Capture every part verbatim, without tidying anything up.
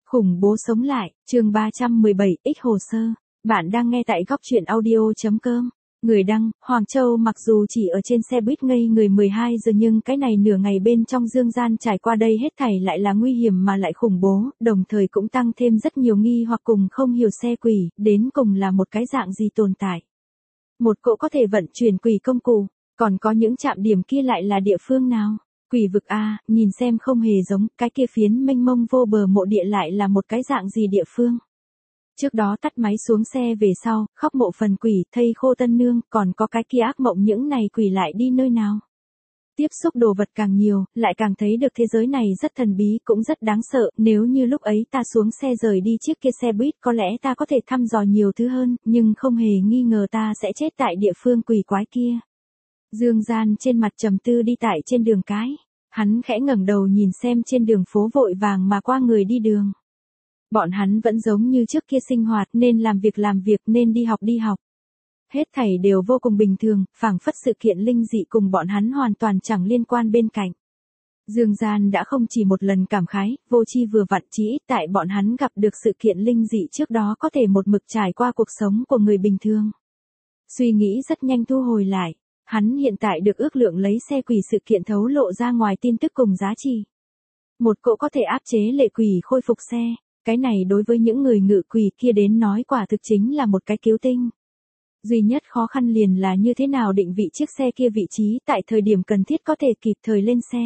Khủng bố sống lại, chương ba trăm mười bảy, X hồ sơ. Bạn đang nghe tại góc truyện audio.com. Người đăng, Hoàng Châu mặc dù chỉ ở trên xe buýt ngây người mười hai giờ nhưng cái này nửa ngày bên trong dương gian trải qua đây hết thảy lại là nguy hiểm mà lại khủng bố, đồng thời cũng tăng thêm rất nhiều nghi hoặc cùng không hiểu xe quỷ, đến cùng là một cái dạng gì tồn tại. Một cỗ có thể vận chuyển quỷ công cụ, còn có những trạm điểm kia lại là địa phương nào? Quỷ vực A, nhìn xem không hề giống, cái kia phiến mênh mông vô bờ mộ địa lại là một cái dạng gì địa phương. Trước đó tắt máy xuống xe về sau, khóc mộ phần quỷ, thây khô tân nương, còn có cái kia ác mộng những này quỷ lại đi nơi nào. Tiếp xúc đồ vật càng nhiều, lại càng thấy được thế giới này rất thần bí cũng rất đáng sợ, nếu như lúc ấy ta xuống xe rời đi chiếc kia xe buýt có lẽ ta có thể thăm dò nhiều thứ hơn, nhưng không hề nghi ngờ ta sẽ chết tại địa phương quỷ quái kia. Dương Gian trên mặt trầm tư đi tại trên đường cái, hắn khẽ ngẩng đầu nhìn xem trên đường phố vội vàng mà qua người đi đường. Bọn hắn vẫn giống như trước kia sinh hoạt, nên làm việc làm việc, nên đi học đi học. Hết thảy đều vô cùng bình thường, phảng phất sự kiện linh dị cùng bọn hắn hoàn toàn chẳng liên quan bên cạnh. Dương Gian đã không chỉ một lần cảm khái, vô chi vừa vặn chỉ ít tại bọn hắn gặp được sự kiện linh dị trước đó có thể một mực trải qua cuộc sống của người bình thường. Suy nghĩ rất nhanh thu hồi lại. Hắn hiện tại được ước lượng lấy xe quỷ sự kiện thấu lộ ra ngoài tin tức cùng giá trị. Một cỗ có thể áp chế lệ quỷ khôi phục xe, cái này đối với những người ngự quỷ kia đến nói quả thực chính là một cái cứu tinh. Duy nhất khó khăn liền là như thế nào định vị chiếc xe kia vị trí tại thời điểm cần thiết có thể kịp thời lên xe.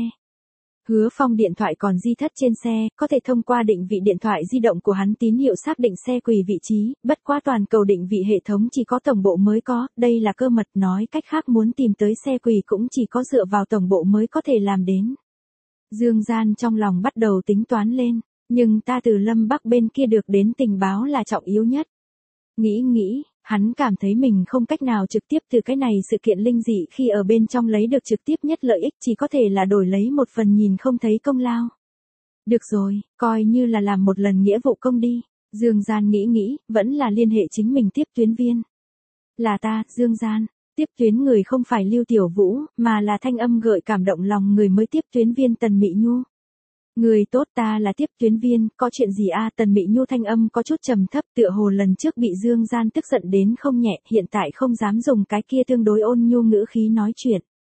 Hứa Phong điện thoại còn di thất trên xe, có thể thông qua định vị điện thoại di động của hắn tín hiệu xác định xe quỷ vị trí, bất quá toàn cầu định vị hệ thống chỉ có tổng bộ mới có, đây là cơ mật, nói cách khác muốn tìm tới xe quỷ cũng chỉ có dựa vào tổng bộ mới có thể làm đến. Dương Gian trong lòng bắt đầu tính toán lên, nhưng ta từ Lâm Bắc bên kia được đến tình báo là trọng yếu nhất. Nghĩ nghĩ, hắn cảm thấy mình không cách nào trực tiếp từ cái này sự kiện linh dị khi ở bên trong lấy được trực tiếp nhất lợi ích, chỉ có thể là đổi lấy một phần nhìn không thấy công lao. Được rồi, coi như là làm một lần nghĩa vụ công đi. Dương Gian nghĩ nghĩ, vẫn là liên hệ chính mình tiếp tuyến viên. Là ta, Dương Gian. Tiếp tuyến người không phải Lưu Tiểu Vũ, mà là thanh âm gợi cảm động lòng người mới tiếp tuyến viên Tần Mị Nhu. Người tốt, ta là tiếp tuyến viên, có chuyện gì a? À? Tần Mị Nhu thanh âm có chút trầm thấp, tựa hồ lần trước bị Dương Gian tức giận đến không nhẹ, hiện tại không dám dùng cái kia tương đối ôn nhu ngữ khí nói chuyện.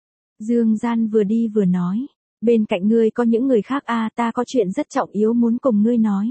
Dương Gian vừa đi vừa nói, bên cạnh ngươi có những người khác a? À, ta có chuyện rất trọng yếu muốn cùng ngươi nói.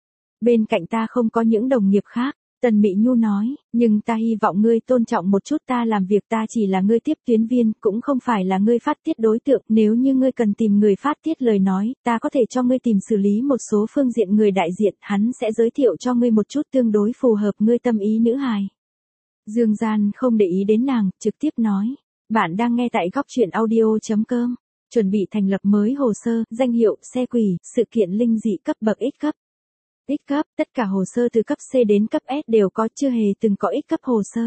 Bên cạnh ta không có những đồng nghiệp khác. Tần Mị Nhu nói, nhưng ta hy vọng ngươi tôn trọng một chút, ta làm việc ta chỉ là ngươi tiếp tuyến viên, cũng không phải là ngươi phát tiết đối tượng, nếu như ngươi cần tìm người phát tiết lời nói, ta có thể cho ngươi tìm xử lý một số phương diện người đại diện, hắn sẽ giới thiệu cho ngươi một chút tương đối phù hợp ngươi tâm ý nữ hài. Dương Gian không để ý đến nàng, trực tiếp nói, bạn đang nghe tại góc truyện audio.com, chuẩn bị thành lập mới hồ sơ, danh hiệu, xe quỷ, sự kiện linh dị cấp bậc X cấp. X cấp, tất cả hồ sơ từ cấp C đến cấp S đều có, chưa hề từng có X cấp hồ sơ.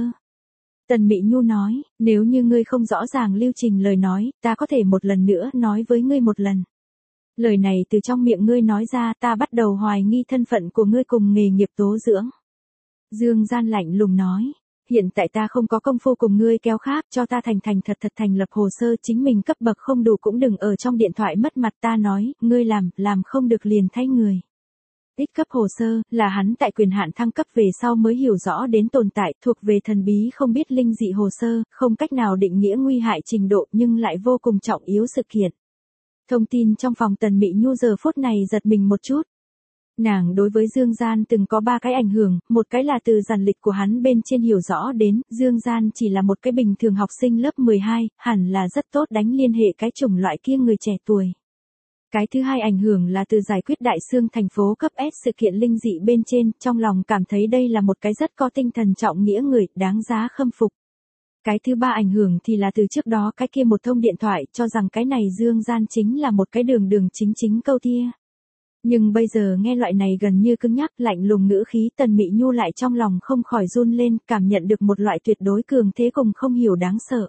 Tần Mị Nhu nói, nếu như ngươi không rõ ràng lưu trình lời nói, ta có thể một lần nữa nói với ngươi một lần. Lời này từ trong miệng ngươi nói ra, ta bắt đầu hoài nghi thân phận của ngươi cùng nghề nghiệp tố dưỡng. Dương Gian lạnh lùng nói, hiện tại ta không có công phu cùng ngươi kéo khác, cho ta thành thành thật thật thành lập hồ sơ, chính mình cấp bậc không đủ cũng đừng ở trong điện thoại mất mặt, ta nói, ngươi làm, làm không được liền thay người. X cấp hồ sơ, là hắn tại quyền hạn thăng cấp về sau mới hiểu rõ đến tồn tại, thuộc về thần bí không biết linh dị hồ sơ, không cách nào định nghĩa nguy hại trình độ nhưng lại vô cùng trọng yếu sự kiện. Thông tin trong phòng Tần Mị Nhu giờ phút này giật mình một chút. Nàng đối với Dương Gian từng có ba cái ảnh hưởng, một cái là từ giản lịch của hắn bên trên hiểu rõ đến, Dương Gian chỉ là một cái bình thường học sinh lớp mười hai, hẳn là rất tốt đánh liên hệ cái chủng loại kia người trẻ tuổi. Cái thứ hai ảnh hưởng là từ giải quyết đại xương thành phố cấp S sự kiện linh dị bên trên, trong lòng cảm thấy đây là một cái rất có tinh thần trọng nghĩa người, đáng giá khâm phục. Cái thứ ba ảnh hưởng thì là từ trước đó cái kia một thông điện thoại cho rằng cái này Dương Gian chính là một cái đường đường chính chính câu tia. Nhưng bây giờ nghe loại này gần như cứng nhắc lạnh lùng ngữ khí, Tần Mị Nhu lại trong lòng không khỏi run lên, cảm nhận được một loại tuyệt đối cường thế cùng không hiểu đáng sợ.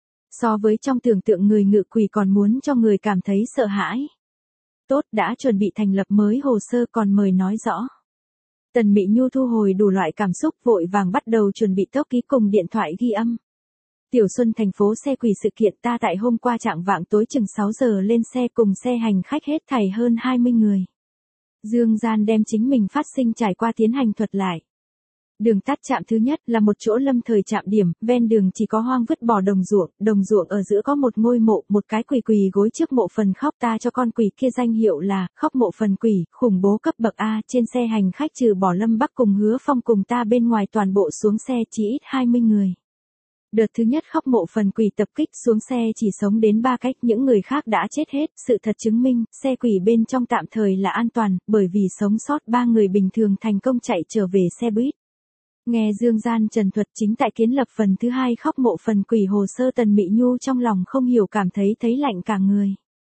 So với trong tưởng tượng người ngự quỷ còn muốn cho người cảm thấy sợ hãi. Tốt, đã chuẩn bị thành lập mới hồ sơ, còn mời nói rõ. Tần Mị Nhu thu hồi đủ loại cảm xúc, vội vàng bắt đầu chuẩn bị tốc ký cùng điện thoại ghi âm. Tiểu Xuân thành phố xe quỷ sự kiện, ta tại hôm qua trạng vạng tối chừng sáu giờ lên xe cùng xe hành khách hết thảy hơn hai mươi người. Dương Gian đem chính mình phát sinh trải qua tiến hành thuật lại. Đường tắt trạm thứ nhất là một chỗ lâm thời trạm điểm, ven đường chỉ có hoang vứt bỏ đồng ruộng, đồng ruộng ở giữa có một ngôi mộ, một cái quỷ quỳ gối trước mộ phần khóc, ta cho con quỷ kia danh hiệu là khóc mộ phần quỷ, khủng bố cấp bậc A. Trên xe hành khách trừ bỏ Lâm Bắc cùng Hứa Phong cùng ta bên ngoài toàn bộ xuống xe chỉ ít hai mươi người. Đợt thứ nhất khóc mộ phần quỷ tập kích, xuống xe chỉ sống đến ba cách, những người khác đã chết hết, sự thật chứng minh, xe quỷ bên trong tạm thời là an toàn, bởi vì sống sót ba người bình thường thành công chạy trở về xe buýt. Nghe Dương Gian trần thuật chính tại kiến lập phần thứ hai khóc mộ phần quỷ hồ sơ, Tần Mị Nhu trong lòng không hiểu cảm thấy thấy lạnh cả người.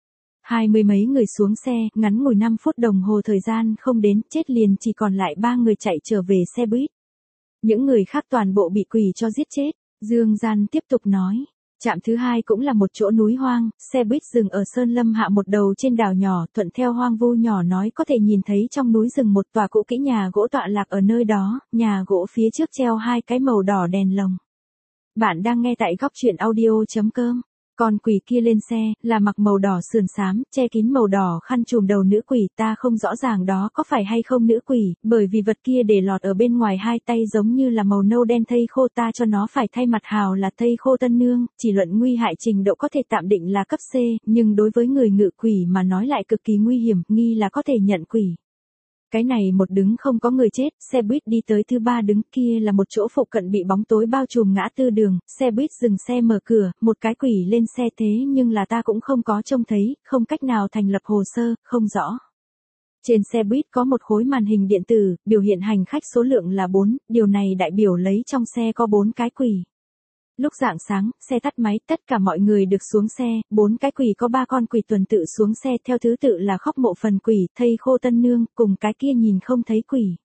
Hai mươi mấy người xuống xe, ngắn ngủi năm phút đồng hồ thời gian không đến, chết liền chỉ còn lại ba người chạy trở về xe buýt. Những người khác toàn bộ bị quỷ cho giết chết. Dương Gian tiếp tục nói, trạm thứ hai cũng là một chỗ núi hoang, xe buýt dừng ở Sơn Lâm Hạ một đầu trên đảo nhỏ, thuận theo hoang vu nhỏ nói có thể nhìn thấy trong núi rừng một tòa cũ kỹ nhà gỗ tọa lạc ở nơi đó, nhà gỗ phía trước treo hai cái màu đỏ đèn lồng. Bạn đang nghe tại góc truyện audio chấm com. Con quỷ kia lên xe, là mặc màu đỏ sườn xám, che kín màu đỏ khăn trùm đầu nữ quỷ, ta không rõ ràng đó có phải hay không nữ quỷ, bởi vì vật kia để lọt ở bên ngoài hai tay giống như là màu nâu đen thây khô, ta cho nó phải thay mặt hào là thây khô tân nương, chỉ luận nguy hại trình độ có thể tạm định là cấp C, nhưng đối với người ngự quỷ mà nói lại cực kỳ nguy hiểm, nghi là có thể nhận quỷ. Cái này một đứng không có người chết, xe buýt đi tới thứ ba đứng, kia là một chỗ phụ cận bị bóng tối bao trùm ngã tư đường, xe buýt dừng xe mở cửa, một cái quỷ lên xe, thế nhưng là ta cũng không có trông thấy, không cách nào thành lập hồ sơ, không rõ. Trên xe buýt có một khối màn hình điện tử, biểu hiện hành khách số lượng là bốn, điều này đại biểu lấy trong xe có bốn cái quỷ. Lúc rạng sáng, xe tắt máy, tất cả mọi người được xuống xe, bốn cái quỷ có ba con quỷ tuần tự xuống xe theo thứ tự là khóc mộ phần quỷ, thây khô tân nương, cùng cái kia nhìn không thấy quỷ.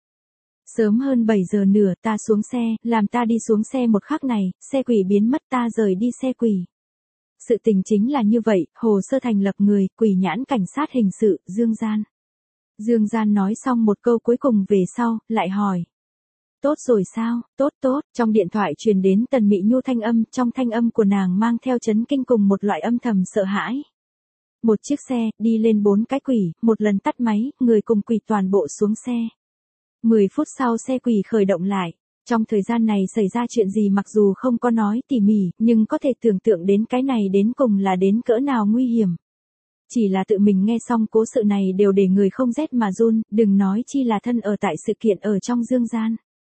Sớm hơn bảy giờ nửa ta xuống xe, làm ta đi xuống xe một khắc này, xe quỷ biến mất, ta rời đi xe quỷ. Sự tình chính là như vậy, hồ sơ thành lập người, quỷ nhãn cảnh sát hình sự, Dương Gian. Dương Gian nói xong một câu cuối cùng về sau, lại hỏi. Tốt rồi sao, tốt tốt, trong điện thoại truyền đến Tần Mị Nhu thanh âm, trong thanh âm của nàng mang theo chấn kinh cùng một loại âm thầm sợ hãi. Một chiếc xe, đi lên bốn cái quỷ, một lần tắt máy, người cùng quỷ toàn bộ xuống xe. Mười phút sau xe quỷ khởi động lại. Trong thời gian này xảy ra chuyện gì mặc dù không có nói tỉ mỉ, nhưng có thể tưởng tượng đến cái này đến cùng là đến cỡ nào nguy hiểm. Chỉ là tự mình nghe xong cố sự này đều để người không rét mà run, đừng nói chi là thân ở tại sự kiện ở trong Dương Gian.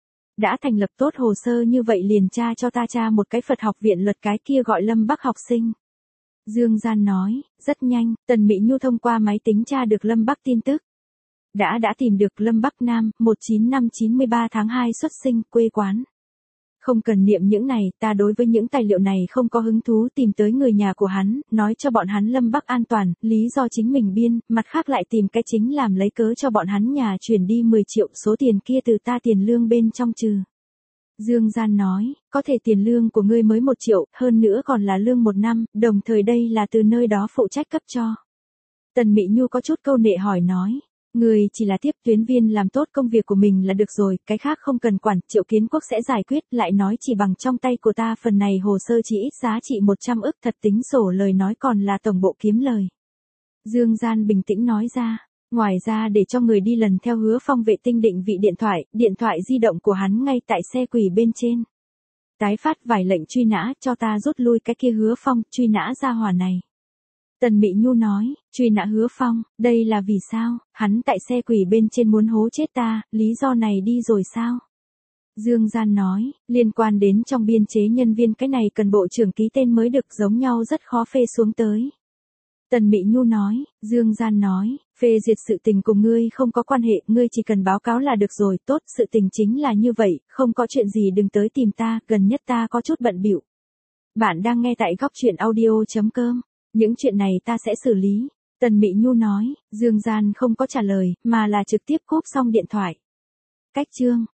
Đã thành lập tốt hồ sơ như vậy liền tra cho ta tra một cái Phật học viện luật cái kia gọi Lâm Bắc học sinh. Dương Gian nói, rất nhanh, Tần Mị Nhu thông qua máy tính tra được Lâm Bắc tin tức. Đã đã tìm được Lâm Bắc Nam, một chín năm chín mươi ba tháng hai xuất sinh, quê quán. Không cần niệm những này, ta đối với những tài liệu này không có hứng thú, tìm tới người nhà của hắn, nói cho bọn hắn Lâm Bắc an toàn, lý do chính mình biên, mặt khác lại tìm cái chính làm lấy cớ cho bọn hắn nhà chuyển đi mười triệu, số tiền kia từ ta tiền lương bên trong trừ. Dương Gian nói, có thể tiền lương của ngươi mới một triệu, hơn nữa còn là lương một năm, đồng thời đây là từ nơi đó phụ trách cấp cho. Tần Mị Nhu có chút câu nệ hỏi nói. Người chỉ là tiếp tuyến viên làm tốt công việc của mình là được rồi, cái khác không cần quản, Triệu Kiến Quốc sẽ giải quyết, lại nói chỉ bằng trong tay của ta phần này hồ sơ chỉ ít giá trị một trăm ức, thật tính sổ lời nói còn là tổng bộ kiếm lời. Dương Gian bình tĩnh nói ra, ngoài ra để cho người đi lần theo Hứa Phong vệ tinh định vị điện thoại, điện thoại di động của hắn ngay tại xe quỷ bên trên. Tái phát vài lệnh truy nã cho ta rút lui cái kia Hứa Phong, truy nã gia hỏa này. Tần Mị Nhu nói, truy nã Hứa Phong, đây là vì sao, hắn tại xe quỷ bên trên muốn hố chết ta, lý do này đi rồi sao? Dương Gian nói, liên quan đến trong biên chế nhân viên cái này cần bộ trưởng ký tên mới được, giống nhau rất khó phê xuống tới. Tần Mị Nhu nói, Dương Gian nói, phê duyệt sự tình cùng ngươi không có quan hệ, ngươi chỉ cần báo cáo là được rồi, tốt, sự tình chính là như vậy, không có chuyện gì đừng tới tìm ta, gần nhất ta có chút bận bịu. Bạn đang nghe tại góc truyện audio chấm com. Những chuyện này ta sẽ xử lý. Tần Mị Nhu nói, Dương Gian không có trả lời, mà là trực tiếp cúp xong điện thoại. Cách chương.